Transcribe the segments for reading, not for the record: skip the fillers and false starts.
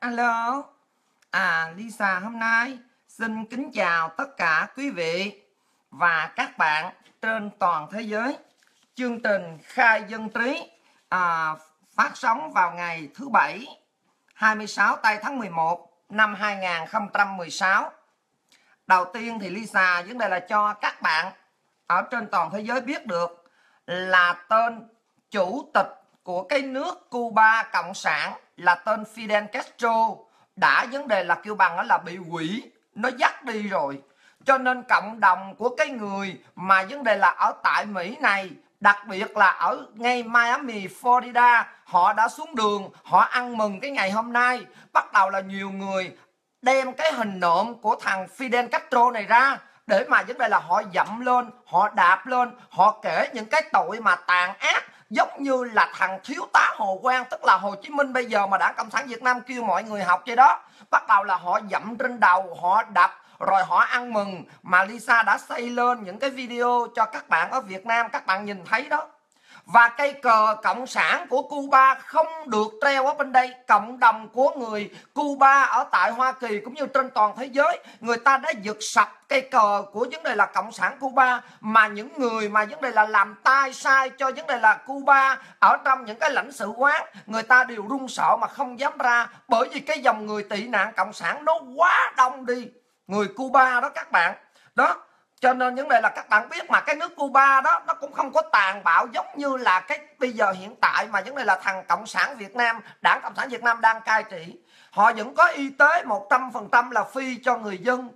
Alo, Lisa hôm nay xin kính chào tất cả quý vị và các bạn trên toàn thế giới. Chương trình Khai Dân Trí phát sóng vào ngày thứ Bảy 26 tây tháng 11 năm 2016. Đầu tiên thì Lisa vấn đề là cho các bạn ở trên toàn thế giới biết được là tên chủ tịch của cái nước Cuba Cộng sản là tên Fidel Castro đã vấn đề là kêu bằng là bị quỷ nó dắt đi rồi. Cho nên cộng đồng của cái người mà vấn đề là ở tại Mỹ này, đặc biệt là ở ngay Miami, Florida, họ đã xuống đường, họ ăn mừng cái ngày hôm nay. Bắt đầu là nhiều người đem cái hình nộm của thằng Fidel Castro này ra để mà vấn đề là họ dậm lên, họ đạp lên, họ kể những cái tội mà tàn ác, giống như là thằng thiếu tá Hồ Quang, tức là Hồ Chí Minh bây giờ mà Đảng Cộng sản Việt Nam kêu mọi người học vậy đó. Bắt đầu là họ dậm trên đầu, họ đập, rồi họ ăn mừng. Mà Lisa đã xây lên những cái video cho các bạn ở Việt Nam, các bạn nhìn thấy đó. Và cây cờ Cộng sản của Cuba không được treo ở bên đây. Cộng đồng của người Cuba ở tại Hoa Kỳ cũng như trên toàn thế giới, người ta đã giật sạch cây cờ của vấn đề là Cộng sản Cuba. Mà những người mà vấn đề là làm tai sai cho vấn đề là Cuba ở trong những cái lãnh sự quán, người ta đều run sợ mà không dám ra. Bởi vì cái dòng người tị nạn Cộng sản nó quá đông đi, người Cuba đó các bạn. Đó, cho nên vấn đề là các bạn biết mà cái nước Cuba đó nó cũng không có tàn bạo giống như là cái bây giờ hiện tại mà vấn đề là thằng Cộng sản Việt Nam, Đảng Cộng sản Việt Nam đang cai trị. Họ vẫn có y tế 100% là phi cho người dân.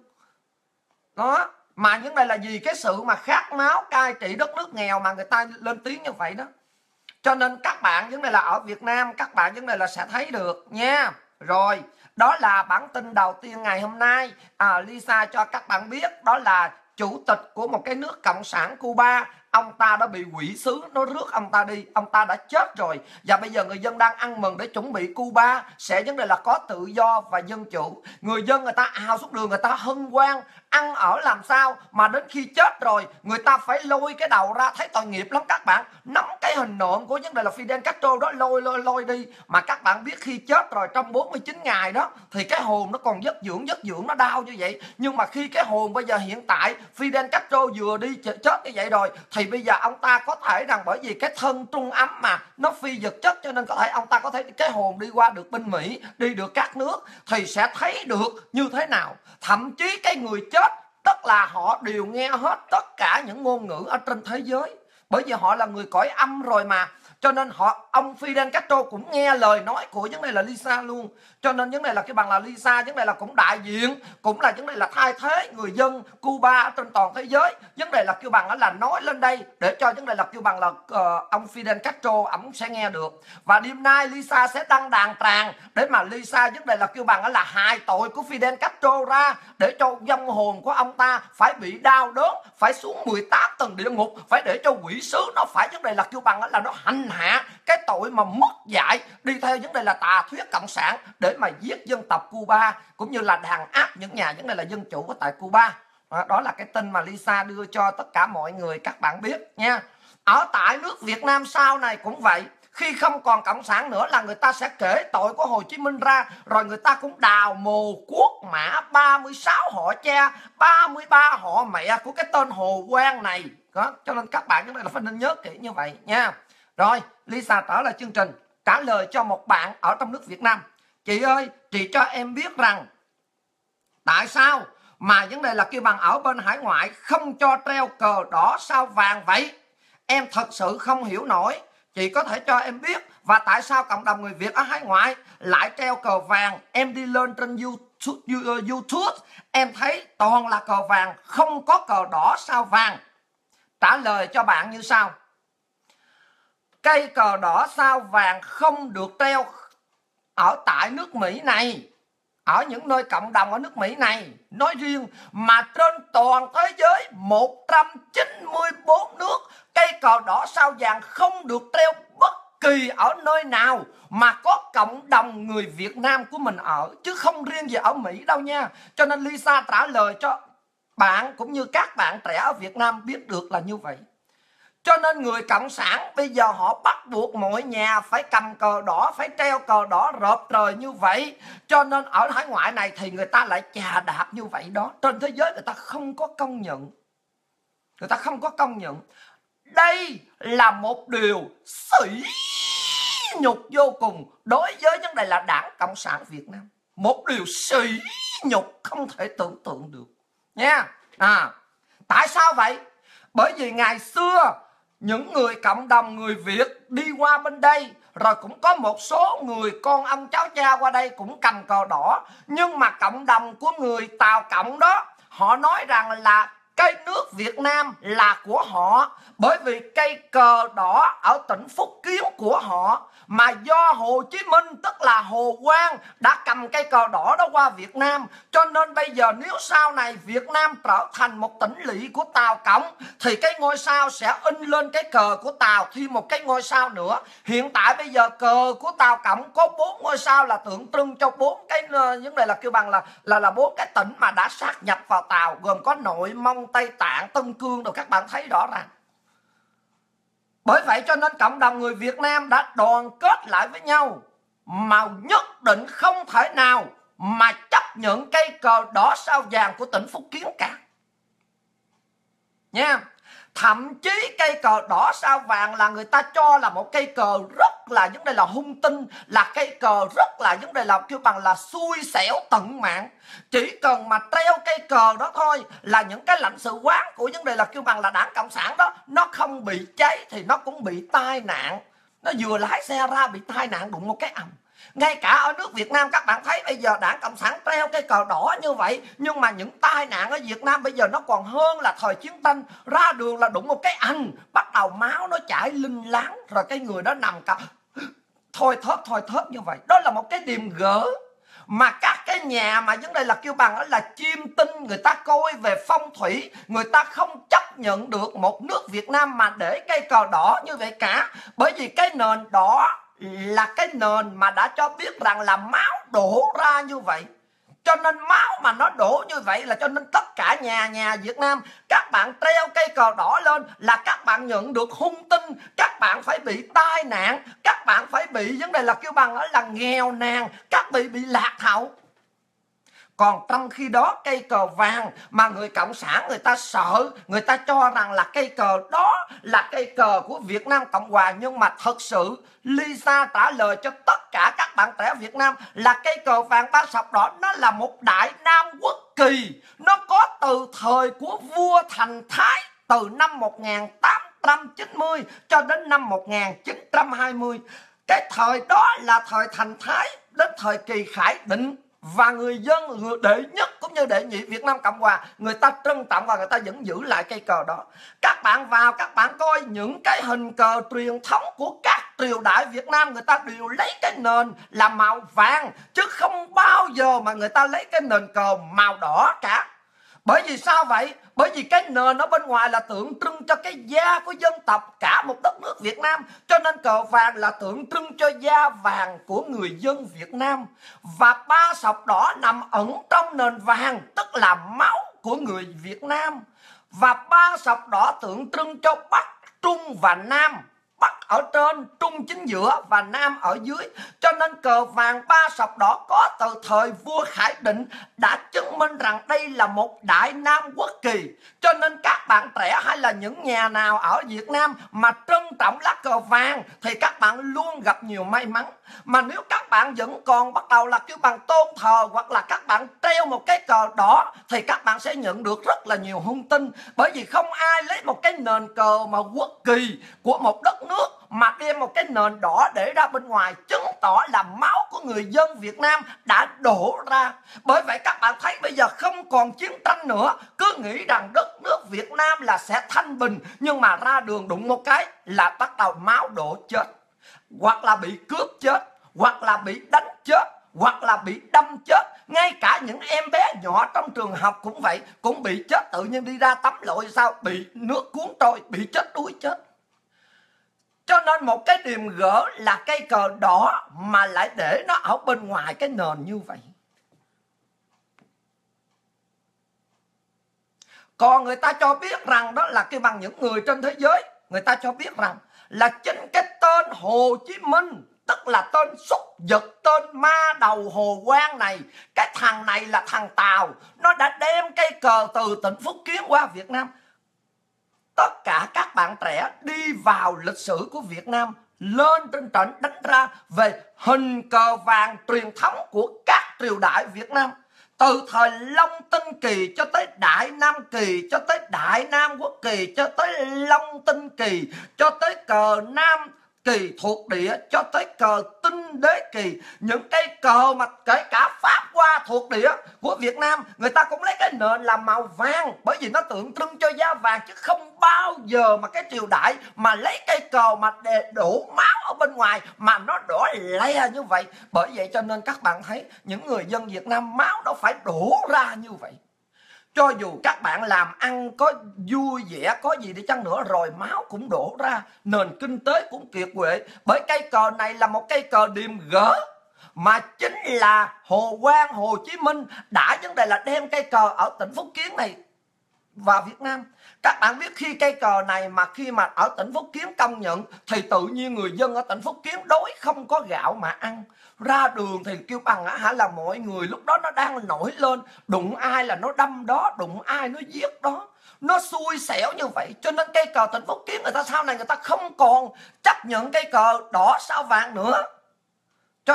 Đó, mà vấn đề là vì cái sự mà khát máu cai trị đất nước nghèo mà người ta lên tiếng như vậy đó. Cho nên các bạn vấn đề là ở Việt Nam, các bạn vấn đề là sẽ thấy được nha. Rồi, đó là bản tin đầu tiên ngày hôm nay. Lisa cho các bạn biết đó là chủ tịch của một cái nước Cộng sản Cuba, ông ta đã bị quỷ sứ nó rước ông ta đi, ông ta đã chết rồi. Và bây giờ người dân đang ăn mừng để chuẩn bị Cuba sẽ vấn đề là có tự do và dân chủ. Người dân người ta ào xuống đường, người ta hân hoan, ăn ở làm sao mà đến khi chết rồi người ta phải lôi cái đầu ra, thấy tội nghiệp lắm các bạn. Nắm cái hình nộm của vấn đề là Fidel Castro đó lôi đi. Mà các bạn biết khi chết rồi trong 49 ngày đó thì cái hồn nó còn giấc dưỡng nó đau như vậy. Nhưng mà khi cái hồn bây giờ hiện tại Fidel Castro vừa đi chết như vậy rồi thì bây giờ ông ta có thể rằng bởi vì cái thân trung ấm mà nó phi vật chất, cho nên có thể ông ta có thể cái hồn đi qua được bên Mỹ, đi được các nước thì sẽ thấy được như thế nào. Thậm chí cái người chết tức là họ đều nghe hết tất cả những ngôn ngữ ở trên thế giới, bởi vì họ là người cõi âm rồi mà. Cho nên ông Fidel Castro cũng nghe lời nói của vấn đề là Lisa luôn. Cho nên vấn đề là cái bằng là Lisa vấn đề là cũng đại diện, cũng là vấn đề là thay thế người dân Cuba trên toàn thế giới. Vấn đề là kêu bằng là nói lên đây để cho vấn đề là kêu bằng là ông Fidel Castro ổng sẽ nghe được. Và đêm nay Lisa sẽ đăng đàn tràng để mà Lisa vấn đề là kêu bằng là hài tội của Fidel Castro ra, để cho vong hồn của ông ta phải bị đau đớn, phải xuống 18 tầng địa ngục, phải để cho quỷ sứ nó phải vấn đề là kêu bằng là nó hành hạ cái tội mà mất dạy đi theo vấn đề là tà thuyết cộng sản để mà giết dân tộc Cuba, cũng như là đàn áp những nhà vấn đề là dân chủ ở tại Cuba. Đó là cái tin mà Lisa đưa cho tất cả mọi người các bạn biết nha. Ở tại nước Việt Nam sau này cũng vậy. Khi không còn cộng sản nữa là người ta sẽ kể tội của Hồ Chí Minh ra, rồi người ta cũng đào mồ quốc mã 36 họ cha, 33 họ mẹ của cái tên Hồ Quang này. Đó, cho nên các bạn chúng ta là phải nên nhớ kỹ như vậy nha. Rồi, Lisa trở lại chương trình, trả lời cho một bạn ở trong nước Việt Nam. Chị ơi, chị cho em biết rằng tại sao mà vấn đề là kêu bằng ở bên hải ngoại không cho treo cờ đỏ sao vàng vậy? Em thật sự không hiểu nổi. Chị có thể cho em biết. Và tại sao cộng đồng người Việt ở hải ngoại lại treo cờ vàng? Em đi lên trên YouTube em thấy toàn là cờ vàng, không có cờ đỏ sao vàng. Trả lời cho bạn như sau. Cây cờ đỏ sao vàng không được treo ở tại nước Mỹ này, ở những nơi cộng đồng ở nước Mỹ này nói riêng, mà trên toàn thế giới 194 nước, cây cờ đỏ sao vàng không được treo bất kỳ ở nơi nào mà có cộng đồng người Việt Nam của mình ở, chứ không riêng gì ở Mỹ đâu nha. Cho nên Lisa trả lời cho bạn cũng như các bạn trẻ ở Việt Nam biết được là như vậy. Cho nên người cộng sản bây giờ họ bắt buộc mọi nhà phải cầm cờ đỏ, phải treo cờ đỏ rợp trời như vậy. Cho nên ở hải ngoại này thì người ta lại chà đạp như vậy đó. Trên thế giới người ta không có công nhận. Người ta không có công nhận. Đây là một điều sỉ nhục vô cùng đối với vấn đề là Đảng Cộng sản Việt Nam. Một điều sỉ nhục không thể tưởng tượng được nha. Tại sao vậy? Bởi vì ngày xưa những người cộng đồng người Việt đi qua bên đây, rồi cũng có một số người con ông cháu cha qua đây cũng cầm cờ đỏ. Nhưng mà cộng đồng của người Tàu Cộng đó, họ nói rằng là cây nước Việt Nam là của họ, bởi vì cây cờ đỏ ở tỉnh Phúc Kiến của họ, mà do Hồ Chí Minh tức là Hồ Quang đã cầm cây cờ đỏ đó qua Việt Nam. Cho nên bây giờ nếu sau này Việt Nam trở thành một tỉnh lỵ của Tàu Cộng thì cái ngôi sao sẽ in lên cái cờ của Tàu thêm một cái ngôi sao nữa. Hiện tại bây giờ cờ của Tàu Cộng có 4 ngôi sao là tượng trưng cho 4 cái vấn đề là kêu bằng là 4 cái tỉnh mà đã sát nhập vào Tàu, gồm có Nội, Mông, Tây Tạng, Tân Cương rồi, các bạn thấy rõ ràng. Bởi vậy cho nên cộng đồng người Việt Nam đã đoàn kết lại với nhau, mà nhất định không thể nào mà chấp nhận cây cờ đỏ sao vàng của tỉnh Phúc Kiến cả nha. Thậm chí cây cờ đỏ sao vàng là người ta cho là một cây cờ rất là vấn đề là hung tinh, là cây cờ rất là vấn đề là kêu bằng là xui xẻo tận mạng. Chỉ cần mà treo cây cờ đó thôi là những cái lãnh sự quán của vấn đề là kêu bằng là Đảng Cộng sản đó, nó không bị cháy thì nó cũng bị tai nạn. Nó vừa lái xe ra bị tai nạn đụng một cái ầm. Ngay cả ở nước Việt Nam các bạn thấy bây giờ Đảng Cộng sản treo cái cờ đỏ như vậy, nhưng mà những tai nạn ở Việt Nam bây giờ nó còn hơn là thời chiến tranh. Ra đường là đụng một cái anh, bắt đầu máu nó chảy linh láng, rồi cái người đó nằm cả thôi thớp như vậy. Đó là một cái điềm gỡ mà các cái nhà mà vấn đề là kêu bằng là chiêm tinh, người ta coi về phong thủy, người ta không chấp nhận được một nước Việt Nam mà để cây cờ đỏ như vậy cả. Bởi vì cái nền đỏ là cái nền mà đã cho biết rằng là máu đổ ra như vậy. Cho nên máu mà nó đổ như vậy là cho nên tất cả nhà Việt Nam, các bạn treo cây cờ đỏ lên là các bạn nhận được hung tinh, các bạn phải bị tai nạn, các bạn phải bị vấn đề là kêu bằng là nghèo nàn, các bị lạc hậu. Còn trong khi đó cây cờ vàng mà người Cộng sản người ta sợ, người ta cho rằng là cây cờ đó là cây cờ của Việt Nam Cộng Hòa. Nhưng mà thật sự Lisa trả lời cho tất cả các bạn trẻ Việt Nam là cây cờ vàng ba sọc đỏ nó là một đại nam quốc kỳ. Nó có từ thời của vua Thành Thái từ năm 1890 cho đến năm 1920. Cái thời đó là thời Thành Thái đến thời kỳ Khải Định. Và người dân đệ nhất cũng như đệ nhị Việt Nam Cộng Hòa, người ta trân trọng và người ta vẫn giữ lại cây cờ đó. Các bạn vào các bạn coi những cái hình cờ truyền thống của các triều đại Việt Nam, người ta đều lấy cái nền là màu vàng, chứ không bao giờ mà người ta lấy cái nền cờ màu đỏ cả. Bởi vì sao vậy? Bởi vì cái nền ở bên ngoài là tượng trưng cho cái da của dân tộc cả một đất nước Việt Nam. Cho nên cờ vàng là tượng trưng cho da vàng của người dân Việt Nam. Và ba sọc đỏ nằm ẩn trong nền vàng, tức là máu của người Việt Nam. Và ba sọc đỏ tượng trưng cho Bắc, Trung và Nam. Bắc ở trên, Trung chính giữa và Nam ở dưới. Cho nên cờ vàng ba sọc đỏ có từ thời vua Khải Định đã chứng minh rằng đây là một đại nam quốc kỳ. Cho nên các bạn trẻ hay là những nhà nào ở Việt Nam mà trân trọng lá cờ vàng thì các bạn luôn gặp nhiều may mắn. Mà nếu các bạn vẫn còn bắt đầu là kêu bằng tôn thờ hoặc là các bạn treo một cái cờ đỏ thì các bạn sẽ nhận được rất là nhiều hung tin. Bởi vì không ai lấy một cái nền cờ mà quốc kỳ của một đất nước mà đem một cái nền đỏ để ra bên ngoài, chứng tỏ là máu của người dân Việt Nam đã đổ ra. Bởi vậy các bạn thấy bây giờ không còn chiến tranh nữa, cứ nghĩ rằng đất nước Việt Nam là sẽ thanh bình, nhưng mà ra đường đụng một cái là bắt đầu máu đổ chết, hoặc là bị cướp chết, hoặc là bị đánh chết, hoặc là bị đâm chết. Ngay cả những em bé nhỏ trong trường học cũng vậy, cũng bị chết, tự nhiên đi ra tắm lội sao bị nước cuốn trôi, bị chết đuối chết. Cho nên một cái điềm gỡ là cây cờ đỏ mà lại để nó ở bên ngoài cái nền như vậy. Còn người ta cho biết rằng đó là cái bằng những người trên thế giới người ta cho biết rằng là chính cái tên Hồ Chí Minh, tức là tên súc vật, tên ma đầu Hồ Quang này, cái thằng này là thằng Tàu, nó đã đem cây cờ từ tỉnh Phúc Kiến qua Việt Nam. Tất cả các bạn trẻ đi vào lịch sử của Việt Nam, lên trên trận đánh ra về hình cờ vàng truyền thống của các triều đại Việt Nam, từ thời Long Tinh Kỳ cho tới Đại Nam Kỳ, cho tới Đại Nam Quốc Kỳ, cho tới Long Tinh Kỳ, cho tới cờ Nam Kỳ thuộc địa, cho tới cờ Tinh Đế Kỳ. Những cây cờ mà kể cả Pháp qua thuộc địa của Việt Nam, người ta cũng lấy cái nền làm màu vàng, bởi vì nó tượng trưng cho da vàng, chứ không bao giờ mà cái triều đại mà lấy cây cờ mà để đổ máu ở bên ngoài mà nó đỏ le như vậy. Bởi vậy cho nên các bạn thấy những người dân Việt Nam máu nó phải đổ ra như vậy. Cho dù các bạn làm ăn có vui vẻ, có gì đi chăng nữa, rồi máu cũng đổ ra, nền kinh tế cũng kiệt quệ. Bởi cây cờ này là một cây cờ điềm gỡ, mà chính là Hồ Quang, Hồ Chí Minh đã vấn đề là đem cây cờ ở tỉnh Phúc Kiến này vào Việt Nam. Các bạn biết khi cây cờ này mà khi mà ở tỉnh Phúc Kiến công nhận, thì tự nhiên người dân ở tỉnh Phúc Kiến đói không có gạo mà ăn. Ra đường thì kêu bằng là mọi người lúc đó nó đang nổi lên, đụng ai là nó đâm đó, đụng ai nó giết đó, nó xui xẻo như vậy. Cho nên cây cờ tỉnh Phúc Kiến người ta sau này người ta không còn chấp nhận cây cờ đỏ sao vàng nữa. Cho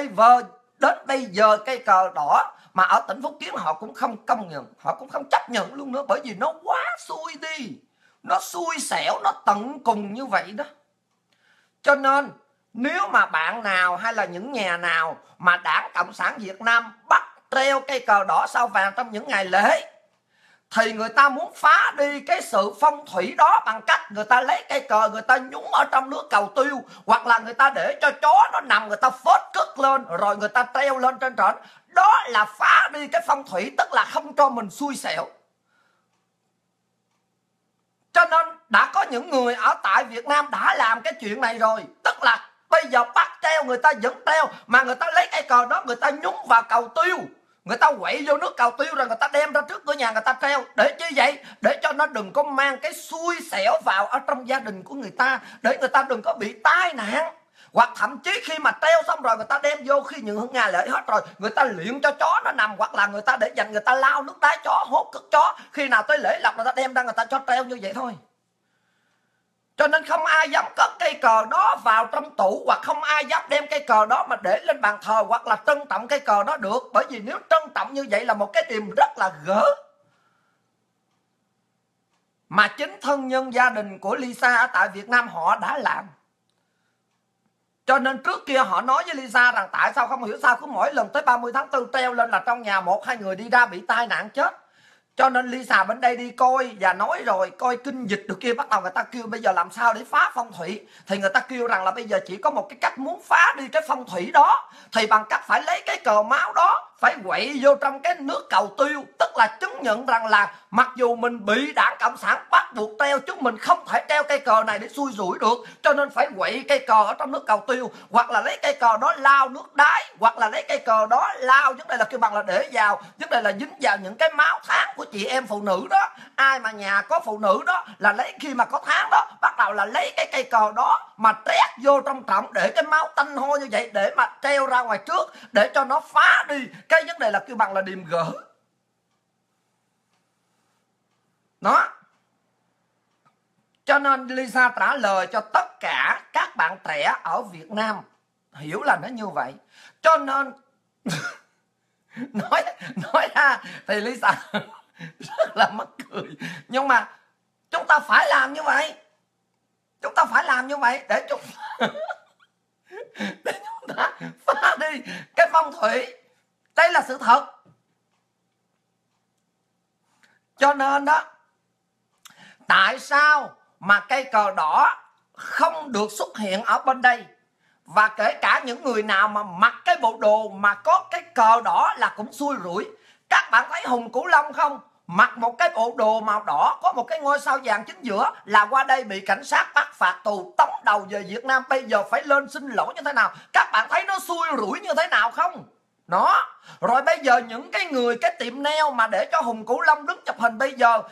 đến bây giờ cây cờ đỏ mà ở tỉnh Phúc Kiến họ cũng không công nhận, họ cũng không chấp nhận luôn nữa, bởi vì nó quá xui đi, nó xui xẻo, nó tận cùng như vậy đó. Cho nên nếu mà bạn nào hay là những nhà nào mà Đảng Cộng sản Việt Nam bắt treo cây cờ đỏ sao vàng trong những ngày lễ, thì người ta muốn phá đi cái sự phong thủy đó bằng cách người ta lấy cây cờ người ta nhúng ở trong nước cầu tiêu, hoặc là người ta để cho chó nó nằm, người ta phết cất lên rồi người ta treo lên trên trển. Đó là phá đi cái phong thủy, tức là không cho mình xui xẻo. Cho nên đã có những người ở tại Việt Nam đã làm cái chuyện này rồi, tức là bây giờ bắt treo người ta vẫn treo, mà người ta lấy cây cờ đó người ta nhúng vào cầu tiêu, người ta quậy vô nước cầu tiêu rồi người ta đem ra trước cửa nhà người ta treo. Để như vậy, để cho nó đừng có mang cái xui xẻo vào ở trong gia đình của người ta, để người ta đừng có bị tai nạn. Hoặc thậm chí khi mà treo xong rồi người ta đem vô, khi những ngày lễ hết rồi người ta luyện cho chó nó nằm, hoặc là người ta để dành người ta lau nước đá chó, hốt cất chó, khi nào tới lễ lộc người ta đem ra người ta cho treo như vậy thôi. Cho nên không ai dám cất cây cờ đó vào trong tủ, hoặc không ai dám đem cây cờ đó mà để lên bàn thờ, hoặc là trân trọng cây cờ đó được. Bởi vì nếu trân trọng như vậy là một cái điều rất là gỡ. Mà chính thân nhân gia đình của Lisa ở tại Việt Nam họ đã làm. Cho nên trước kia họ nói với Lisa rằng tại sao không hiểu sao cứ mỗi lần tới 30 tháng 4 treo lên là trong nhà 1-2 người đi ra bị tai nạn chết. Cho nên Lisa bên đây đi coi và nói rồi, coi kinh dịch được kia, bắt đầu người ta kêu bây giờ làm sao để phá phong thủy. Thì người ta kêu rằng là bây giờ chỉ có một cái cách muốn phá đi cái phong thủy đó, thì bằng cách phải lấy cái cờ máu đó, phải quậy vô trong cái nước cầu tiêu. Tức là chứng nhận rằng là mặc dù mình bị Đảng Cộng sản bắt buộc treo, chúng mình không thể treo cây cờ này để xui rủi được, cho nên phải quậy cây cờ ở trong nước cầu tiêu, hoặc là lấy cây cờ đó lao nước đáy, hoặc là lấy cây cờ đó lao, vấn đề là kêu bằng là để vào, vấn đề là dính vào những cái máu tháng của chị em phụ nữ đó. Ai mà nhà có phụ nữ đó là lấy, khi mà có tháng đó bắt đầu là lấy cái cây cờ đó mà trét vô trong trọng, để cái máu tanh hôi như vậy để mà treo ra ngoài trước, để cho nó phá đi cái vấn đề là kêu bằng là điềm gỡ đó. Cho nên Lisa trả lời cho tất cả các bạn trẻ ở Việt Nam hiểu là nó như vậy. Cho nên nói ra thì Lisa rất là mắc cười, nhưng mà chúng ta phải làm như vậy. Chúng ta phải làm như vậy để chúng ta phá đi cái phong thủy. Đây là sự thật. Cho nên đó, tại sao mà cây cờ đỏ không được xuất hiện ở bên đây, và kể cả những người nào mà mặc cái bộ đồ mà có cái cờ đỏ là cũng xui rủi. Các bạn thấy Hùng Cửu Long không? Mặc một cái bộ đồ màu đỏ có một cái ngôi sao vàng chính giữa là qua đây bị cảnh sát bắt phạt tù, tống đầu về Việt Nam, bây giờ phải lên xin lỗi như thế nào. Các bạn thấy nó xui rủi như thế nào không? Đó. Rồi bây giờ những cái người, cái tiệm nail mà để cho Hùng Cửu Long đứng chụp hình, bây giờ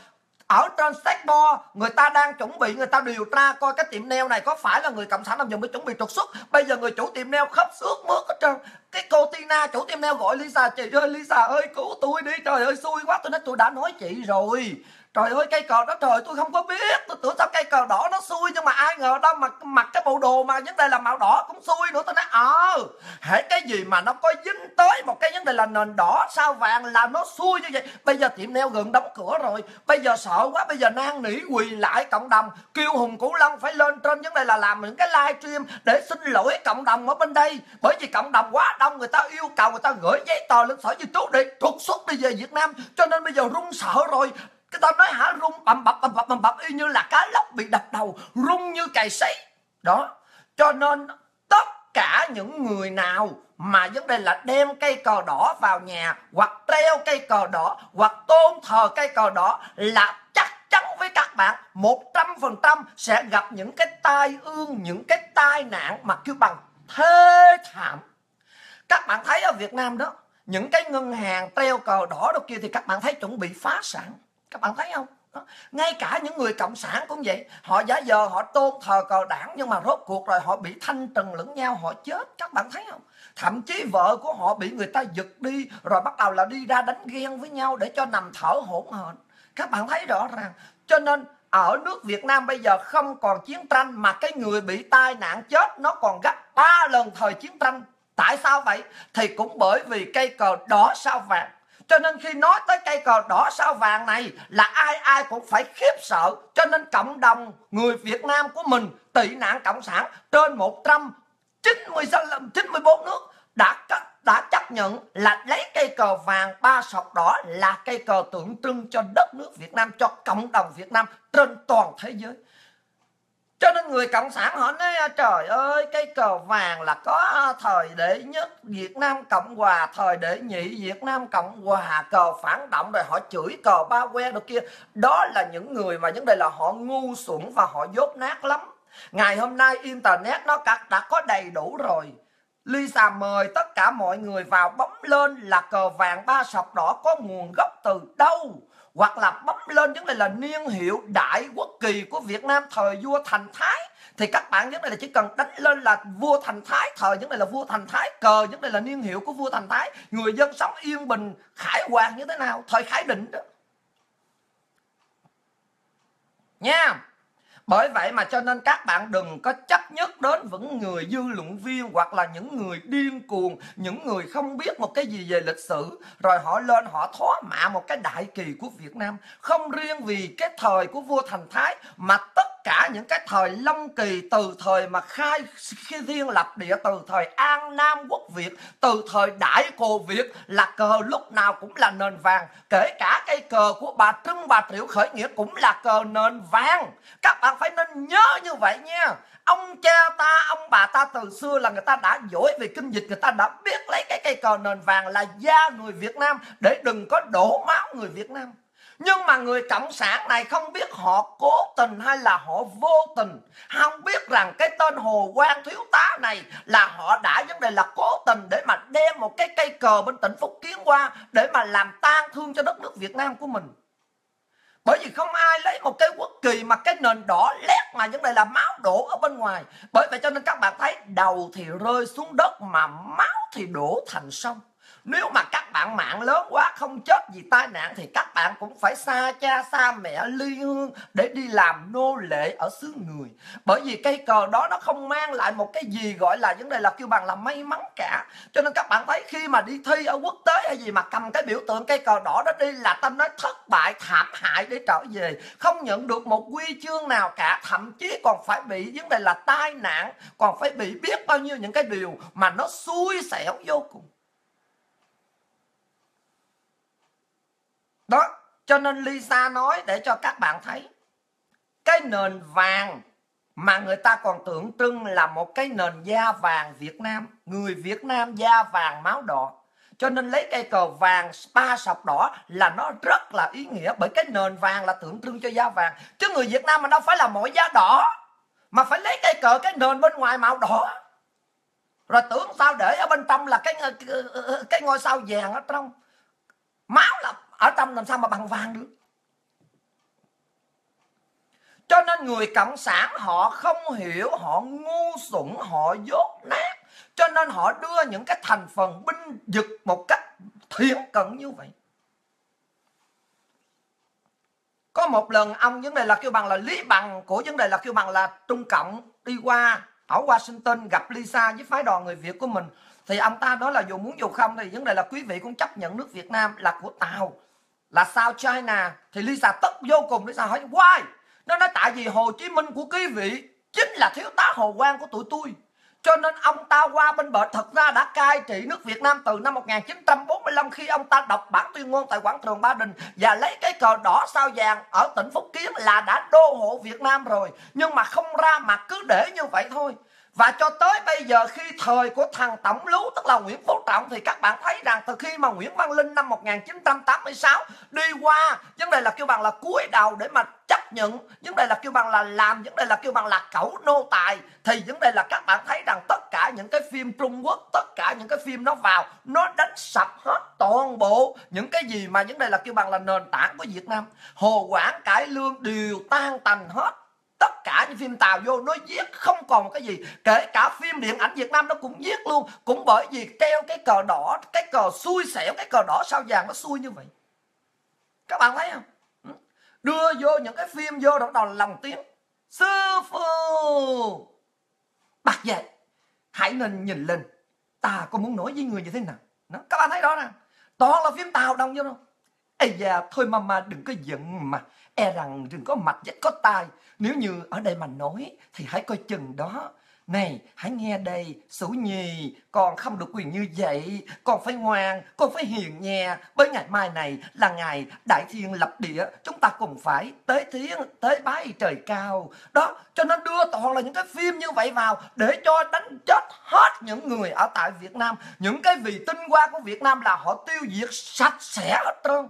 Ở trên Stackport người ta đang chuẩn bị, người ta điều tra coi cái tiệm nail này có phải là người cộng sản làm dùng để chuẩn bị trục xuất. Bây giờ người chủ tiệm nail khóc sướt mướt hết trơn. Cái cô Tina chủ tiệm nail gọi Lisa: chị ơi Lisa ơi cứu tôi đi, trời ơi xui quá. Tôi nói tôi đã nói chị rồi. Trời ơi cây cờ đó, trời tôi không có biết, tôi tưởng sao cây cờ đỏ nó xui, nhưng mà ai ngờ đâu mà mặc cái bộ đồ mà vấn đề là màu đỏ cũng xui nữa. Tôi nói hễ cái gì mà nó có dính tới một cái vấn đề là nền đỏ sao vàng là nó xui như vậy. Bây giờ tiệm nail gần đóng cửa rồi, bây giờ sợ quá, bây giờ năn nỉ quỳ lại cộng đồng, kêu Hùng Cửu Long phải lên trên vấn đề là làm những cái live stream để xin lỗi cộng đồng ở bên đây, bởi vì cộng đồng quá đông, người ta yêu cầu người ta gửi giấy tờ lên Sở Di trú để trục xuất đi về Việt Nam, cho nên bây giờ run sợ rồi. Cái tao nói run bầm bập y như là cá lóc bị đập đầu, run như cày sấy đó. Cho nên tất cả những người nào mà vấn đề là đem cây cờ đỏ vào nhà, hoặc treo cây cờ đỏ, hoặc tôn thờ cây cờ đỏ, là chắc chắn với các bạn 100% sẽ gặp những cái tai ương, những cái tai nạn mà kêu bằng thê thảm. Các bạn thấy ở Việt Nam đó, những cái ngân hàng treo cờ đỏ đâu kia thì các bạn thấy chuẩn bị phá sản. Các bạn thấy không? Đó. Ngay cả những người cộng sản cũng vậy. Họ giả giờ họ tôn thờ cờ đảng, nhưng mà rốt cuộc rồi họ bị thanh trừng lẫn nhau, họ chết. Các bạn thấy không? Thậm chí vợ của họ bị người ta giật đi, rồi bắt đầu là đi ra đánh ghen với nhau để cho nằm thở hổn hển. Các bạn thấy rõ ràng. Cho nên ở nước Việt Nam bây giờ không còn chiến tranh, mà cái người bị tai nạn chết nó còn gấp 3 lần thời chiến tranh. Tại sao vậy? Thì cũng bởi vì cây cờ đỏ sao vàng. Cho nên khi nói tới cây cờ đỏ sao vàng này là ai ai cũng phải khiếp sợ. Cho nên cộng đồng người Việt Nam của mình, tị nạn cộng sản trên 194 nước đã chấp nhận là lấy cây cờ vàng 3 sọc đỏ là cây cờ tượng trưng cho đất nước Việt Nam, cho cộng đồng Việt Nam trên toàn thế giới. Cho nên người cộng sản họ nói trời ơi cây cờ vàng là có thời đệ nhất Việt Nam Cộng Hòa, thời đệ nhị Việt Nam Cộng Hòa, cờ phản động, rồi họ chửi cờ ba que đồ kia. Đó là những người mà vấn đề là họ ngu xuẩn và họ dốt nát lắm. Ngày hôm nay internet nó đã có đầy đủ rồi. Lisa mời tất cả mọi người vào bấm lên là cờ vàng 3 sọc đỏ có nguồn gốc từ đâu, hoặc là bấm lên vấn đề là niên hiệu Đại Quốc Kỳ của Việt Nam thời vua Thành Thái, thì các bạn vấn đề là chỉ cần đánh lên là vua Thành Thái, thời vấn đề là vua Thành Thái, cờ vấn đề là niên hiệu của vua Thành Thái, người dân sống yên bình khải hoàn như thế nào, thời Khải Định đó nha. Bởi vậy mà cho nên các bạn đừng có chấp nhất đến những người dư luận viên, hoặc là những người điên cuồng, những người không biết một cái gì về lịch sử, rồi họ lên họ thóa mạ một cái đại kỳ của Việt Nam. Không riêng vì cái thời của vua Thành Thái, mà tất cả những cái thời Long Kỳ, từ thời mà khai thiên lập địa, từ thời An Nam Quốc Việt, từ thời Đại Cồ Việt, là cờ lúc nào cũng là nền vàng. Kể cả cây cờ của bà Trưng Bà Triệu khởi nghĩa cũng là cờ nền vàng. Các bạn phải nên nhớ như vậy nha. Ông cha ta, ông bà ta từ xưa là người ta đã giỏi về kinh dịch, người ta đã biết lấy cái cây cờ nền vàng là da người Việt Nam để đừng có đổ máu người Việt Nam. Nhưng mà người cộng sản này không biết họ cố tình hay là họ vô tình, không biết rằng cái tên Hồ Quang thiếu tá này là họ đã vấn đề là cố tình để mà đem một cái cây cờ bên tỉnh Phúc Kiến qua để mà làm tang thương cho đất nước Việt Nam của mình. Bởi vì không ai lấy một cái quốc kỳ mà cái nền đỏ lét mà vấn đề là máu đổ ở bên ngoài. Bởi vậy cho nên các bạn thấy đầu thì rơi xuống đất mà máu thì đổ thành sông. Nếu mà các bạn mạng lớn quá không chết vì tai nạn thì các bạn cũng phải xa cha xa mẹ ly hương để đi làm nô lệ ở xứ người. Bởi vì cây cờ đó nó không mang lại một cái gì gọi là vấn đề là kêu bằng là may mắn cả. Cho nên các bạn thấy khi mà đi thi ở quốc tế hay gì mà cầm cái biểu tượng cây cờ đỏ đó đi là ta nói thất bại thảm hại để trở về, không nhận được một huy chương nào cả, thậm chí còn phải bị vấn đề là tai nạn, còn phải bị biết bao nhiêu những cái điều mà nó xui xẻo vô cùng. Đó, cho nên Lisa nói để cho các bạn thấy cái nền vàng mà người ta còn tượng trưng là một cái nền da vàng Việt Nam, người Việt Nam da vàng máu đỏ. Cho nên lấy cây cờ vàng 3 sọc đỏ là nó rất là ý nghĩa, bởi cái nền vàng là tượng trưng cho da vàng. Chứ người Việt Nam mà đâu phải là mỗi da đỏ, mà phải lấy cây cờ cái nền bên ngoài màu đỏ, rồi tưởng sao để ở bên trong là cái ngôi sao vàng ở trong. Máu là ở trong làm sao mà bằng vàng được. Cho nên người cộng sản họ không hiểu, họ ngu xuẩn, họ dốt nát, cho nên họ đưa những cái thành phần binh vực một cách thiển cận như vậy. Có một lần ông vấn đề là kêu bằng là Lý Bằng của vấn đề là kêu bằng là Trung Cộng đi qua ở Washington gặp Lisa với phái đoàn người Việt của mình, thì ông ta nói là dù muốn dù không thì vấn đề là quý vị cũng chấp nhận nước Việt Nam là của Tàu, là South China. Thì Lisa tức vô cùng. Lisa hỏi why? Nó nói tại vì Hồ Chí Minh của quý vị chính là thiếu tá Hồ Quang của tụi tôi, cho nên ông ta qua bên bờ thật ra đã cai trị nước Việt Nam từ năm 1945 khi ông ta đọc bản tuyên ngôn tại quảng trường Ba Đình và lấy cái cờ đỏ sao vàng ở tỉnh Phúc Kiến là đã đô hộ Việt Nam rồi, nhưng mà không ra mặt, cứ để như vậy thôi. Và cho tới bây giờ khi thời của thằng Tổng Lưu tức là Nguyễn Phú Trọng thì các bạn thấy rằng từ khi mà Nguyễn Văn Linh năm 1986 đi qua vấn đề là kêu bằng là cúi đầu để mà chấp nhận vấn đề là kêu bằng là làm vấn đề là kêu bằng là cẩu nô tài, thì vấn đề là các bạn thấy rằng tất cả những cái phim Trung Quốc, tất cả những cái phim nó vào nó đánh sập hết toàn bộ những cái gì mà vấn đề là kêu bằng là nền tảng của Việt Nam. Hồ Quảng, Cải Lương đều tan tành hết. Tất cả những phim Tàu vô nó giết không còn một cái gì, kể cả phim điện ảnh Việt Nam nó cũng giết luôn, cũng bởi vì treo cái cờ đỏ, cái cờ xui xẻo, cái cờ đỏ sao vàng nó xui như vậy. Các bạn thấy không? Đưa vô những cái phim vô đó là lòng tiếng. Sư phụ bật dậy, hãy nên nhìn lên, ta có muốn nói với người như thế nào. Đó, các bạn thấy đó nè, toàn là phim Tàu đông vô đâu. Ây da, thôi mama đừng có giận mà, e rằng đừng có mặt dạy có tai. Nếu như ở đây mà nói thì hãy coi chừng đó. Này, hãy nghe đây, Sủ Nhi, con không được quyền như vậy, con phải ngoan, con phải hiền nha. Bởi ngày mai này là ngày đại thiên lập địa, chúng ta cùng phải tế thiến, tế bái trời cao. Đó, cho nên đưa toàn là những cái phim như vậy vào để cho đánh chết hết những người ở tại Việt Nam. Những cái vì tinh hoa của Việt Nam là họ tiêu diệt sạch sẽ hết trơn.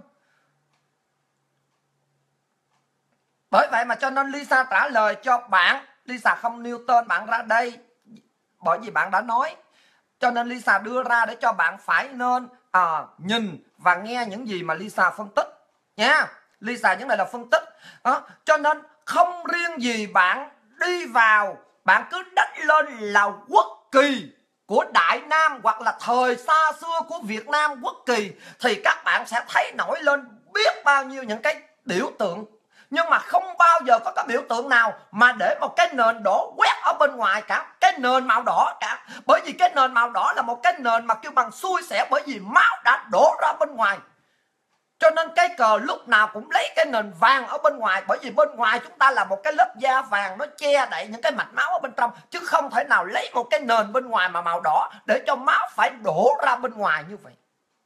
Bởi vậy mà cho nên Lisa trả lời cho bạn, Lisa không nêu tên bạn ra đây bởi vì bạn đã nói, cho nên Lisa đưa ra để cho bạn phải nên nhìn và nghe những gì mà Lisa phân tích nha. Lisa những này là phân tích cho nên không riêng gì bạn đi vào bạn cứ đánh lên là quốc kỳ của Đại Nam hoặc là thời xa xưa của Việt Nam quốc kỳ, thì các bạn sẽ thấy nổi lên biết bao nhiêu những cái biểu tượng. Nhưng mà không bao giờ có cái biểu tượng nào mà để một cái nền đỏ quét ở bên ngoài cả, cái nền màu đỏ cả. Bởi vì cái nền màu đỏ là một cái nền mà kêu bằng xui xẻo, bởi vì máu đã đổ ra bên ngoài. Cho nên cái cờ lúc nào cũng lấy cái nền vàng ở bên ngoài, bởi vì bên ngoài chúng ta là một cái lớp da vàng nó che đậy những cái mạch máu ở bên trong, chứ không thể nào lấy một cái nền bên ngoài mà màu đỏ để cho máu phải đổ ra bên ngoài như vậy.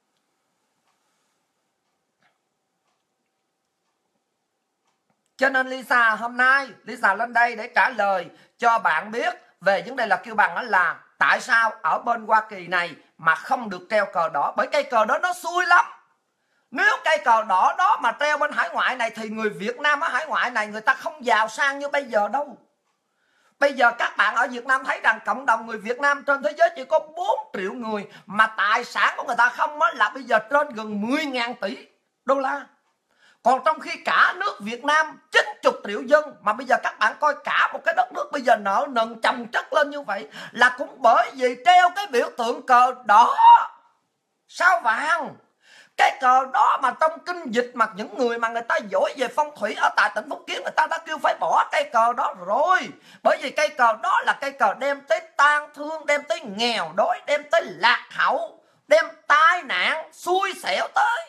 Cho nên Lisa hôm nay Lisa lên đây để trả lời cho bạn biết về vấn đề là kêu bằng là tại sao ở bên Hoa Kỳ này mà không được treo cờ đỏ, bởi cây cờ đó nó xui lắm. Nếu cây cờ đỏ đó mà treo bên hải ngoại này thì người Việt Nam ở hải ngoại này người ta không giàu sang như bây giờ đâu. Bây giờ các bạn ở Việt Nam thấy rằng cộng đồng người Việt Nam trên thế giới chỉ có 4 triệu người, mà tài sản của người ta không là bây giờ trên gần 10.000 tỷ đô la. Còn trong khi cả nước Việt Nam 90 triệu dân, mà bây giờ các bạn coi cả một cái đất nước bây giờ nợ nần chồng chất lên như vậy là cũng bởi vì treo cái biểu tượng cờ đỏ sao vàng. Cái cờ đó mà trong kinh dịch mà những người mà người ta giỏi về phong thủy ở tại tỉnh Phúc Kiến người ta đã kêu phải bỏ cây cờ đó rồi. Bởi vì cây cờ đó là cây cờ đem tới tang thương, đem tới nghèo đói, đem tới lạc hậu, đem tai nạn xui xẻo tới.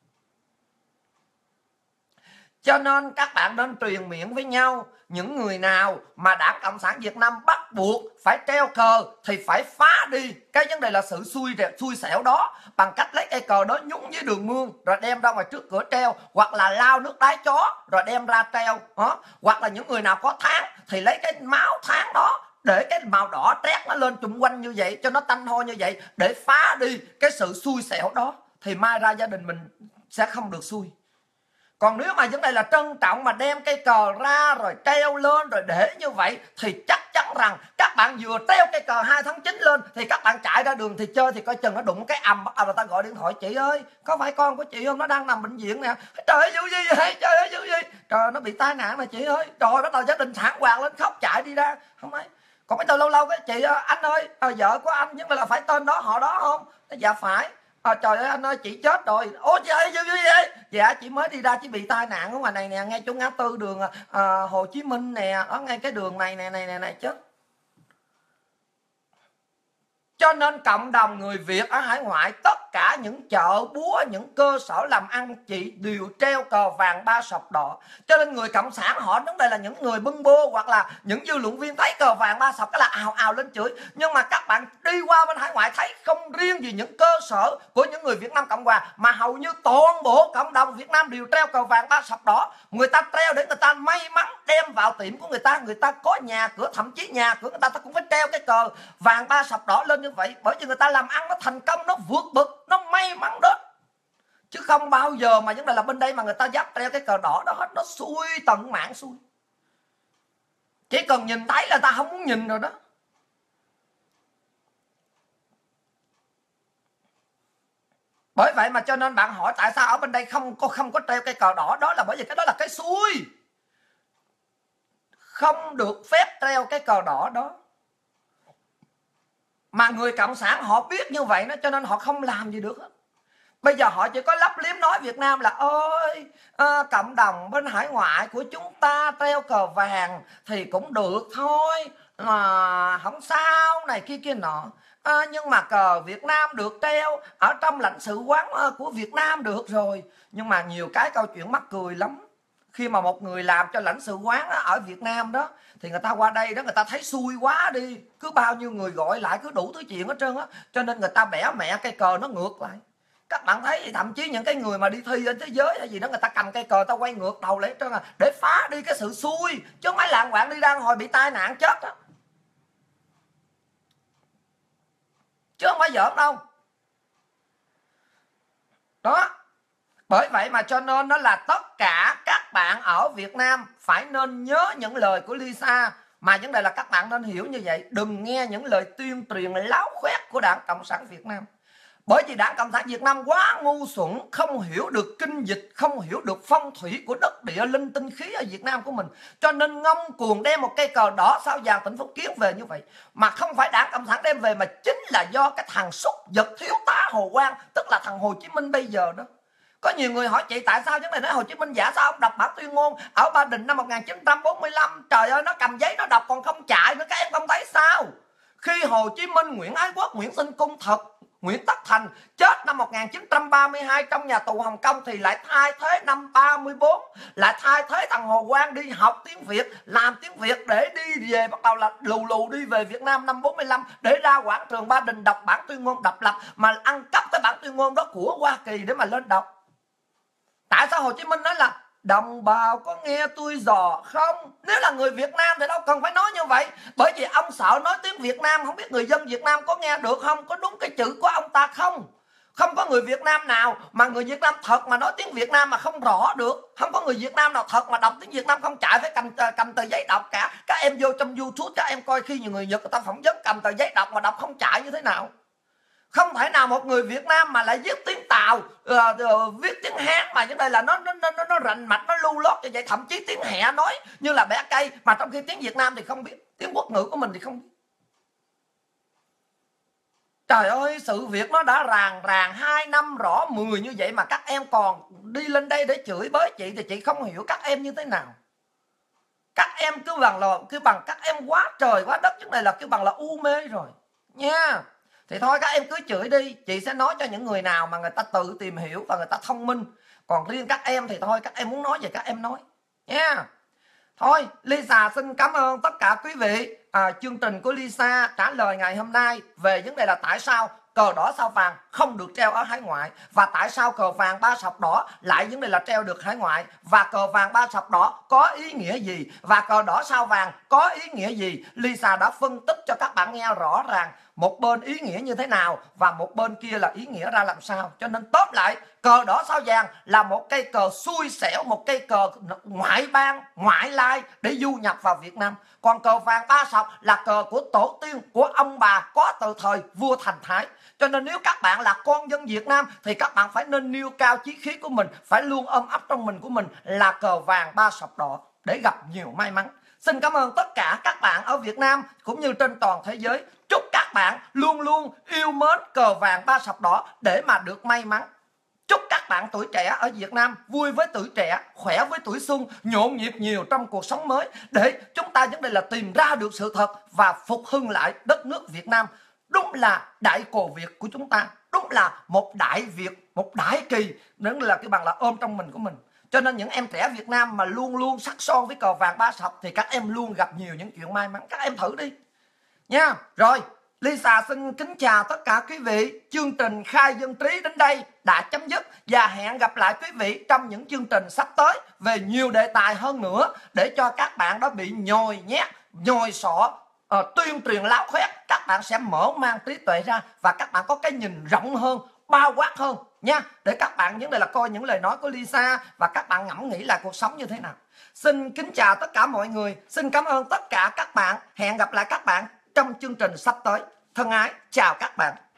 Cho nên các bạn nên truyền miệng với nhau, những người nào mà Đảng Cộng sản Việt Nam bắt buộc phải treo cờ thì phải phá đi cái vấn đề là sự xui xẻo đó bằng cách lấy cây cờ đó nhúng với đường mương rồi đem ra ngoài trước cửa treo, hoặc là lao nước đái chó rồi đem ra treo. Hoặc là những người nào có tháng thì lấy cái máu tháng đó để cái màu đỏ trét nó lên chung quanh như vậy cho nó tanh hôi như vậy để phá đi cái sự xui xẻo đó, thì mai ra gia đình mình sẽ không được xui. Còn nếu mà vấn đề là trân trọng mà đem cây cờ ra rồi treo lên rồi để như vậy thì chắc chắn rằng các bạn vừa treo cây cờ 2 tháng 9 lên thì các bạn chạy ra đường thì chơi thì coi chừng nó đụng cái ầm, bắt đầu người ta gọi điện thoại: chị ơi, có phải con của chị không, nó đang nằm bệnh viện nè. Trời ơi vụ gì vậy, trời ơi vụ gì, trời nó bị tai nạn mà chị ơi. Rồi bắt đầu gia đình thảng hoàng lên khóc chạy đi ra. Không ấy. Còn bây giờ lâu lâu cái chị: anh ơi, vợ của anh nhưng mà là phải tên đó họ đó không? Dạ phải. Trời ơi anh ơi, chị chết rồi. Ủa chị ơi gì vậy? Dạ chị mới đi ra, chị bị tai nạn ở ngoài này nè, ngay chỗ ngã tư đường Hồ Chí Minh nè, ở ngay cái đường này nè chết. Cho nên cộng đồng người Việt ở hải ngoại, tất cả những chợ búa, những cơ sở làm ăn chị đều treo cờ vàng 3 sọc đỏ. Cho nên người cộng sản họ đứng đây là những người bưng bô hoặc là những dư luận viên thấy cờ vàng 3 sọc cái là ào ào lên chửi. Nhưng mà các bạn đi qua bên hải ngoại thấy không riêng gì những cơ sở của những người Việt Nam Cộng Hòa mà hầu như toàn bộ cộng đồng Việt Nam đều treo cờ vàng 3 sọc đỏ. Người ta treo để người ta may mắn đem vào tiệm của người ta có nhà cửa, thậm chí nhà cửa người ta cũng phải treo cái cờ vàng 3 sọc đỏ lên như vậy, bởi vì người ta làm ăn nó thành công, nó vượt bực, nó may mắn đó. Chứ không bao giờ mà vấn đề là bên đây mà người ta dám treo cái cờ đỏ đó hết, nó xui tận mạng xui. Chỉ cần nhìn thấy là ta không muốn nhìn rồi đó. Bởi vậy mà cho nên bạn hỏi tại sao ở bên đây không có treo cái cờ đỏ, đó là bởi vì cái đó là cái xui. Không được phép treo cái cờ đỏ đó. Mà người cộng sản họ biết như vậy đó, cho nên họ không làm gì được hết. Bây giờ họ chỉ có lấp liếm nói Việt Nam là ơi cộng đồng bên hải ngoại của chúng ta treo cờ vàng thì cũng được thôi, mà không sao này kia nọ. Nhưng mà cờ Việt Nam được treo ở trong lãnh sự quán của Việt Nam được rồi. Nhưng mà nhiều cái câu chuyện mắc cười lắm. Khi mà một người làm cho lãnh sự quán ở Việt Nam đó thì người ta qua đây đó, người ta thấy xui quá đi, cứ bao nhiêu người gọi lại, cứ đủ thứ chuyện hết trơn á, cho nên người ta bẻ mẹ cây cờ nó ngược lại. Các bạn thấy thậm chí những cái người mà đi thi ở thế giới hay gì đó, người ta cầm cây cờ người ta quay ngược đầu lại hết trơn để phá đi cái sự xui, chứ không phải lạng quạng đi ra hồi bị tai nạn chết á, chứ không phải giỡn đâu đó. Bởi vậy mà cho nên đó là tất cả các bạn ở Việt Nam phải nên nhớ những lời của Lisa. Mà vấn đề là các bạn nên hiểu như vậy, đừng nghe những lời tuyên truyền láo khoét của Đảng Cộng sản Việt Nam. Bởi vì Đảng Cộng sản Việt Nam quá ngu xuẩn, không hiểu được kinh dịch, không hiểu được phong thủy của đất địa linh tinh khí ở Việt Nam của mình, cho nên ngông cuồng đem một cây cờ đỏ sao vàng tỉnh Phúc Kiến về như vậy. Mà không phải Đảng Cộng sản đem về, mà chính là do cái thằng súc vật thiếu tá Hồ Quang, tức là thằng Hồ Chí Minh bây giờ đó. Có nhiều người hỏi chị tại sao vấn đề nói Hồ Chí Minh giả, sao ông đọc bản tuyên ngôn ở Ba Đình năm 1945, trời ơi nó cầm giấy nó đọc còn không chạy nữa, các em không thấy sao? Khi Hồ Chí Minh, Nguyễn Ái Quốc, Nguyễn Sinh Cung Thực, Nguyễn Tất Thành chết năm 1932 trong nhà tù Hồng Kông thì lại thay thế năm 34, lại thay thế thằng Hồ Quang đi học tiếng Việt, làm tiếng Việt để đi về, bắt đầu là lù lù đi về Việt Nam năm 45 để ra quảng trường Ba Đình đọc bản tuyên ngôn độc lập, mà ăn cắp cái bản tuyên ngôn đó của Hoa Kỳ để mà lên đọc. Tại sao Hồ Chí Minh nói là đồng bào có nghe tôi dò không? Nếu là người Việt Nam thì đâu cần phải nói như vậy. Bởi vì ông sợ nói tiếng Việt Nam, không biết người dân Việt Nam có nghe được không, có đúng cái chữ của ông ta không. Không có người Việt Nam nào mà người Việt Nam thật mà nói tiếng Việt Nam mà không rõ được. Không có người Việt Nam nào thật mà đọc tiếng Việt Nam không chạy, phải cầm tờ giấy đọc cả. Các em vô trong YouTube các em coi khi nhiều người Nhật người ta phỏng vấn cầm tờ giấy đọc mà đọc không chạy như thế nào. Không thể nào một người Việt Nam mà lại viết tiếng Tàu, viết tiếng Hán mà như đây là nó rành mạch, nó lưu lót như vậy, thậm chí tiếng Hẹ nói như là bẻ cây, mà trong khi tiếng Việt Nam thì không biết, tiếng quốc ngữ của mình thì không biết. Trời ơi, sự việc nó đã ràng 2 năm rõ 10 như vậy mà các em còn đi lên đây để chửi bới chị thì chị không hiểu các em như thế nào. Các em cứ bằng các em quá trời quá đất, chứ này là kêu bằng là u mê rồi nha. Thì thôi các em cứ chửi đi, chị sẽ nói cho những người nào mà người ta tự tìm hiểu và người ta thông minh. Còn riêng các em thì thôi, các em muốn nói gì các em nói nha. Thôi Lisa xin cảm ơn tất cả quý vị. Chương trình của Lisa trả lời ngày hôm nay về vấn đề là tại sao cờ đỏ sao vàng không được treo ở hải ngoại? Và tại sao cờ vàng ba sọc đỏ lại vấn đề là treo được hải ngoại? Và cờ vàng ba sọc đỏ có ý nghĩa gì? Và cờ đỏ sao vàng có ý nghĩa gì? Lisa đã phân tích cho các bạn nghe rõ ràng một bên ý nghĩa như thế nào và một bên kia là ý nghĩa ra làm sao. Cho nên tóm lại, cờ đỏ sao vàng là một cây cờ xui xẻo, một cây cờ ngoại bang, ngoại lai để du nhập vào Việt Nam. Còn cờ vàng ba sọc là cờ của tổ tiên, của ông bà có từ thời vua Thành Thái. Cho nên nếu các bạn là con dân Việt Nam thì các bạn phải nên nêu cao chí khí của mình, phải luôn ôm ấp trong mình của mình là cờ vàng ba sọc đỏ để gặp nhiều may mắn. Xin cảm ơn tất cả các bạn ở Việt Nam cũng như trên toàn thế giới. Chúc các bạn luôn luôn yêu mến cờ vàng ba sọc đỏ để mà được may mắn. Chúc các bạn tuổi trẻ ở Việt Nam vui với tuổi trẻ, khỏe với tuổi xuân, nhộn nhịp nhiều trong cuộc sống mới để chúng ta vấn đề là tìm ra được sự thật và phục hưng lại đất nước Việt Nam. Đúng là đại cồ Việt của chúng ta, đúng là một đại Việt, một đại kỳ, đó là cái bằng là ôm trong mình của mình. Cho nên những em trẻ Việt Nam mà luôn luôn sắc son với cờ vàng ba sọc thì các em luôn gặp nhiều những chuyện may mắn. Các em thử đi nha. Rồi, Lisa xin kính chào tất cả quý vị. Chương trình Khai Dân Trí đến đây đã chấm dứt và hẹn gặp lại quý vị trong những chương trình sắp tới về nhiều đề tài hơn nữa để cho các bạn đó bị nhồi nhét, nhồi sọ, tuyên truyền láo khoét. Các bạn sẽ mở mang trí tuệ ra và các bạn có cái nhìn rộng hơn, bao quát hơn nha, để các bạn vấn đề là coi những lời nói của Lisa và các bạn ngẫm nghĩ lại cuộc sống như thế nào. Xin kính chào tất cả mọi người. Xin cảm ơn tất cả các bạn. Hẹn gặp lại các bạn trong chương trình sắp tới. Thân ái chào các bạn.